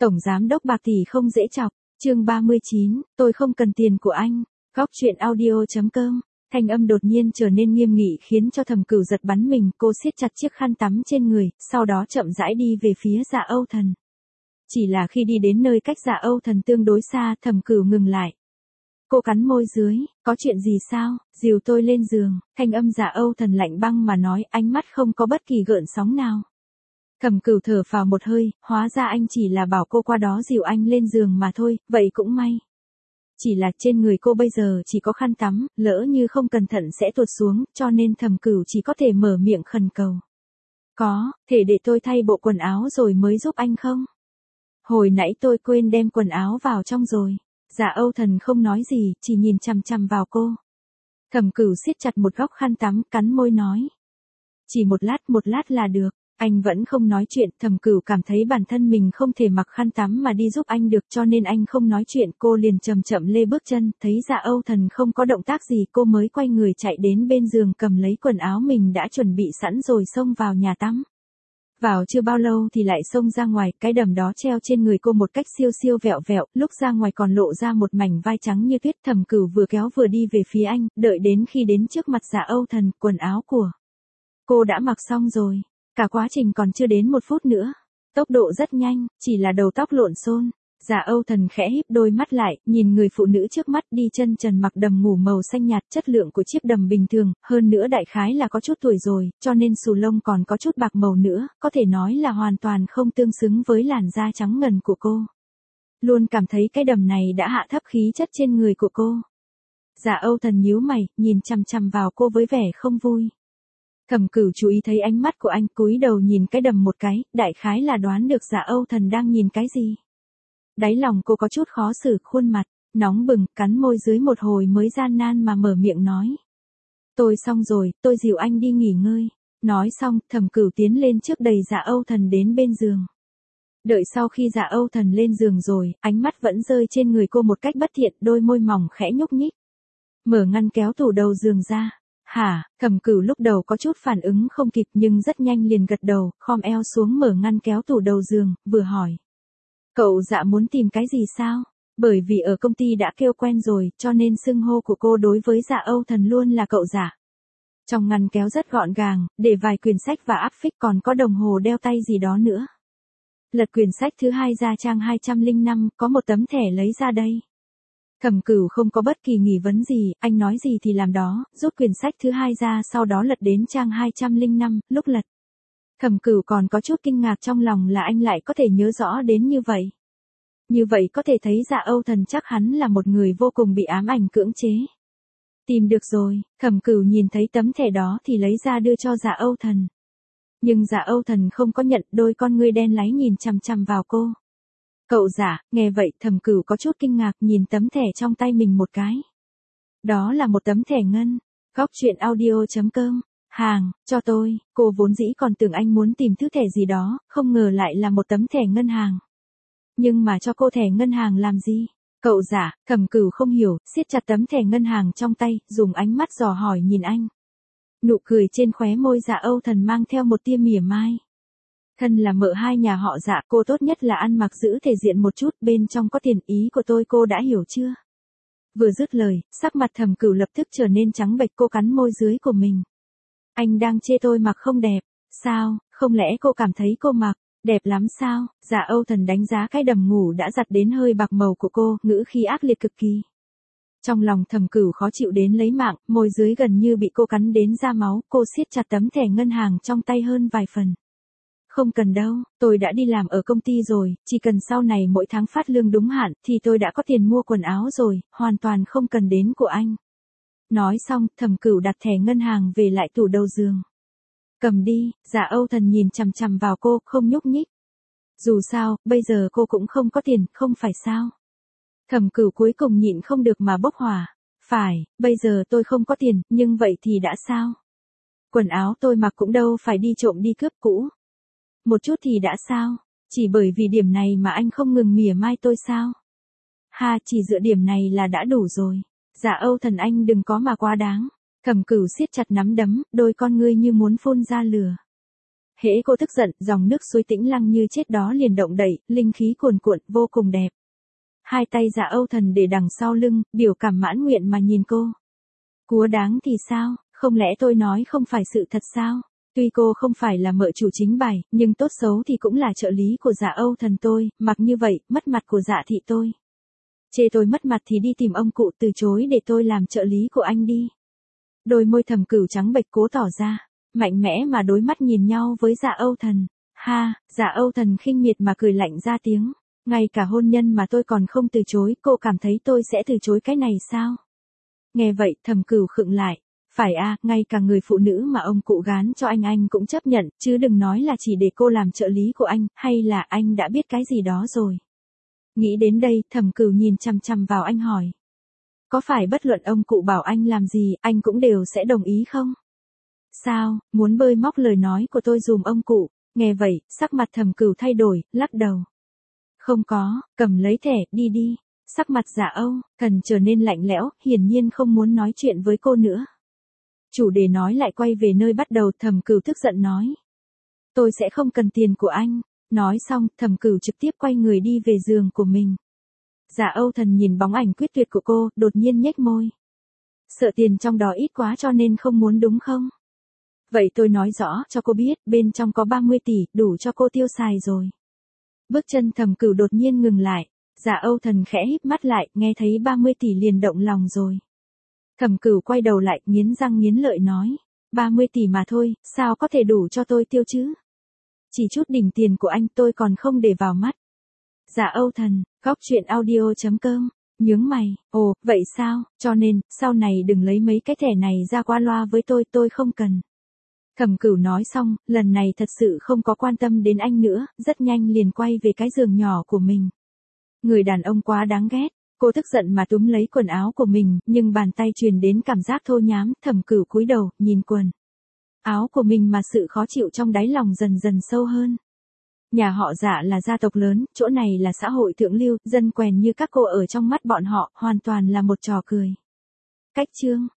Tổng giám đốc bạc tỷ không dễ chọc, chương 39, tôi không cần tiền của anh. Góc truyện audio.com. Thanh âm đột nhiên trở nên nghiêm nghị khiến cho Thẩm Cửu giật bắn mình, cô siết chặt chiếc khăn tắm trên người, sau đó chậm rãi đi về phía Dạ Âu Thần. Chỉ là khi đi đến nơi cách Dạ Âu Thần tương đối xa, Thẩm Cửu ngừng lại. Cô cắn môi dưới, có chuyện gì sao, dìu tôi lên giường, thanh âm Dạ Âu Thần lạnh băng mà nói, ánh mắt không có bất kỳ gợn sóng nào. Thẩm Cửu thở phào một hơi, hóa ra anh chỉ là bảo cô qua đó dìu anh lên giường mà thôi, vậy cũng may. Chỉ là trên người cô bây giờ chỉ có khăn tắm, lỡ như không cẩn thận sẽ tuột xuống, cho nên Thẩm Cửu chỉ có thể mở miệng khẩn cầu. Có, thể để tôi thay bộ quần áo rồi mới giúp anh không? Hồi nãy tôi quên đem quần áo vào trong rồi. Dạ Âu Thần không nói gì, chỉ nhìn chằm chằm vào cô. Thẩm Cửu siết chặt một góc khăn tắm, cắn môi nói. Chỉ một lát là được. Anh vẫn không nói chuyện, Thẩm Cửu cảm thấy bản thân mình không thể mặc khăn tắm mà đi giúp anh được, cho nên anh không nói chuyện, cô liền chậm chậm lê bước chân, thấy Dạ Âu Thần không có động tác gì, cô mới quay người chạy đến bên giường cầm lấy quần áo mình đã chuẩn bị sẵn rồi xông vào nhà tắm. Vào chưa bao lâu thì lại xông ra ngoài, cái đầm đó treo trên người cô một cách siêu siêu vẹo vẹo, lúc ra ngoài còn lộ ra một mảnh vai trắng như tuyết. Thẩm Cửu vừa kéo vừa đi về phía anh, đợi đến khi đến trước mặt Dạ Âu Thần, quần áo của cô đã mặc xong rồi. Cả quá trình còn chưa đến 1 phút nữa. Tốc độ rất nhanh, chỉ là đầu tóc lộn xộn. Dạ Âu Thần khẽ híp đôi mắt lại, nhìn người phụ nữ trước mắt đi chân trần mặc đầm ngủ màu xanh nhạt, chất lượng của chiếc đầm bình thường, hơn nữa đại khái là có chút tuổi rồi, cho nên xù lông còn có chút bạc màu nữa, có thể nói là hoàn toàn không tương xứng với làn da trắng ngần của cô. Luôn cảm thấy cái đầm này đã hạ thấp khí chất trên người của cô. Dạ Âu Thần nhíu mày, nhìn chằm chằm vào cô với vẻ không vui. Thẩm Cửu chú ý thấy ánh mắt của anh, cúi đầu nhìn cái đầm một cái, đại khái là đoán được Dạ Âu Thần đang nhìn cái gì. Đáy lòng cô có chút khó xử, khuôn mặt nóng bừng, cắn môi dưới một hồi mới gian nan mà mở miệng nói. Tôi xong rồi, tôi dìu anh đi nghỉ ngơi. Nói xong, Thẩm Cửu tiến lên trước đẩy Dạ Âu Thần đến bên giường. Đợi sau khi Dạ Âu Thần lên giường rồi, ánh mắt vẫn rơi trên người cô một cách bất thiện, đôi môi mỏng khẽ nhúc nhích. Mở ngăn kéo tủ đầu giường ra. Hả, Thẩm Cửu lúc đầu có chút phản ứng không kịp nhưng rất nhanh liền gật đầu, khom eo xuống mở ngăn kéo tủ đầu giường, vừa hỏi. Cậu Dạ muốn tìm cái gì sao? Bởi vì ở công ty đã kêu quen rồi, cho nên xưng hô của cô đối với Dạ Âu Thần luôn là cậu Dạ. Trong ngăn kéo rất gọn gàng, để vài quyển sách và áp phích, còn có đồng hồ đeo tay gì đó nữa. Lật quyển sách thứ 2 ra trang 205, có một tấm thẻ lấy ra đây. Thẩm Cửu không có bất kỳ nghi vấn gì, anh nói gì thì làm đó, rút quyển sách thứ 2 ra, sau đó lật đến trang 205, lúc lật. Thẩm Cửu còn có chút kinh ngạc trong lòng là anh lại có thể nhớ rõ đến như vậy. Như vậy có thể thấy Dạ Âu Thần chắc hắn là một người vô cùng bị ám ảnh cưỡng chế. Tìm được rồi, Thẩm Cửu nhìn thấy tấm thẻ đó thì lấy ra đưa cho Dạ Âu Thần. Nhưng Dạ Âu Thần không có nhận, đôi con ngươi đen láy nhìn chằm chằm vào cô. Cậu Dạ, nghe vậy Thẩm Cửu có chút kinh ngạc nhìn tấm thẻ trong tay mình một cái. Đó là một tấm thẻ ngân. Góc truyện audio.com. Hàng, cho tôi, cô vốn dĩ còn tưởng anh muốn tìm thứ thẻ gì đó, không ngờ lại là một tấm thẻ ngân hàng. Nhưng mà cho cô thẻ ngân hàng làm gì? Cậu Dạ, Thẩm Cửu không hiểu, siết chặt tấm thẻ ngân hàng trong tay, dùng ánh mắt dò hỏi nhìn anh. Nụ cười trên khóe môi Dạ Âu Thần mang theo một tia mỉa mai. Thân là mợ hai nhà họ Dạ, cô tốt nhất là ăn mặc giữ thể diện một chút, bên trong có tiền, ý của tôi cô đã hiểu chưa? Vừa dứt lời, sắc mặt Thẩm Cửu lập tức trở nên trắng bệch, cô cắn môi dưới của mình. Anh đang chê tôi mặc không đẹp, sao, không lẽ cô cảm thấy cô mặc đẹp lắm sao? Dạ Âu Thần đánh giá cái đầm ngủ đã giặt đến hơi bạc màu của cô, ngữ khí ác liệt cực kỳ. Trong lòng Thẩm Cửu khó chịu đến lấy mạng, môi dưới gần như bị cô cắn đến ra máu, cô siết chặt tấm thẻ ngân hàng trong tay hơn vài phần. Không cần đâu, tôi đã đi làm ở công ty rồi, chỉ cần sau này mỗi tháng phát lương đúng hạn thì tôi đã có tiền mua quần áo rồi, hoàn toàn không cần đến của anh. Nói xong, Thẩm Cửu đặt thẻ ngân hàng về lại tủ đầu giường. Cầm đi, Dạ Âu Thần nhìn chằm chằm vào cô, không nhúc nhích. Dù sao, bây giờ cô cũng không có tiền, không phải sao? Thẩm Cửu cuối cùng nhịn không được mà bốc hỏa. Phải, bây giờ tôi không có tiền, nhưng vậy thì đã sao? Quần áo tôi mặc cũng đâu phải đi trộm đi cướp cũ. Một chút thì đã sao? Chỉ bởi vì điểm này mà anh không ngừng mỉa mai tôi sao? Ha, chỉ dựa điểm này là đã đủ rồi. Dạ Âu Thần anh đừng có mà quá đáng. Thẩm Cửu siết chặt nắm đấm, đôi con ngươi như muốn phun ra lửa. Hễ cô tức giận, dòng nước suối tĩnh lăng như chết đó liền động đậy, linh khí cuồn cuộn, vô cùng đẹp. Hai tay Dạ Âu Thần để đằng sau lưng, biểu cảm mãn nguyện mà nhìn cô. Cúa đáng thì sao, không lẽ tôi nói không phải sự thật sao? Tuy cô không phải là mợ chủ chính bài, nhưng tốt xấu thì cũng là trợ lý của Dạ Âu Thần tôi, mặc như vậy, mất mặt của Dạ thị tôi. Chê tôi mất mặt thì đi tìm ông cụ từ chối để tôi làm trợ lý của anh đi. Đôi môi Thẩm Cửu trắng bệch cố tỏ ra, mạnh mẽ mà đối mắt nhìn nhau với Dạ Âu Thần. Ha, Dạ Âu Thần khinh miệt mà cười lạnh ra tiếng. Ngay cả hôn nhân mà tôi còn không từ chối, cô cảm thấy tôi sẽ từ chối cái này sao? Nghe vậy Thẩm Cửu khựng lại. Phải à, ngay cả người phụ nữ mà ông cụ gán cho anh cũng chấp nhận, chứ đừng nói là chỉ để cô làm trợ lý của anh, hay là anh đã biết cái gì đó rồi. Nghĩ đến đây, Thẩm Cửu nhìn chằm chằm vào anh hỏi. Có phải bất luận ông cụ bảo anh làm gì, anh cũng đều sẽ đồng ý không? Sao, muốn bơi móc lời nói của tôi dùm ông cụ? Nghe vậy, sắc mặt Thẩm Cửu thay đổi, lắc đầu. Không có, cầm lấy thẻ, đi đi. Sắc mặt Dạ Âu Thần trở nên lạnh lẽo, hiển nhiên không muốn nói chuyện với cô nữa. Chủ đề nói lại quay về nơi bắt đầu, Thẩm Cửu tức giận nói. Tôi sẽ không cần tiền của anh. Nói xong, Thẩm Cửu trực tiếp quay người đi về giường của mình. Dạ Âu Thần nhìn bóng ảnh quyết tuyệt của cô, đột nhiên nhếch môi. Sợ tiền trong đó ít quá cho nên không muốn đúng không? Vậy tôi nói rõ cho cô biết, bên trong có 30 tỷ, đủ cho cô tiêu xài rồi. Bước chân Thẩm Cửu đột nhiên ngừng lại. Dạ Âu Thần khẽ híp mắt lại, nghe thấy 30 tỷ liền động lòng rồi. Thẩm Cửu quay đầu lại, nghiến răng nghiến lợi nói. 30 tỷ mà thôi, sao có thể đủ cho tôi tiêu chứ? Chỉ chút đỉnh tiền của anh tôi còn không để vào mắt. Dạ Âu Thần, góc chuyện audio.com, nhướng mày, ồ, vậy sao, cho nên, sau này đừng lấy mấy cái thẻ này ra qua loa với tôi không cần. Thẩm Cửu nói xong, lần này thật sự không có quan tâm đến anh nữa, rất nhanh liền quay về cái giường nhỏ của mình. Người đàn ông quá đáng ghét. Cô tức giận mà túm lấy quần áo của mình, nhưng bàn tay truyền đến cảm giác thô nhám, Thẩm Cửu cúi đầu, nhìn quần áo của mình mà sự khó chịu trong đáy lòng dần dần sâu hơn. Nhà họ Dạ là gia tộc lớn, chỗ này là xã hội thượng lưu, dân quèn như các cô ở trong mắt bọn họ, hoàn toàn là một trò cười. Cách chương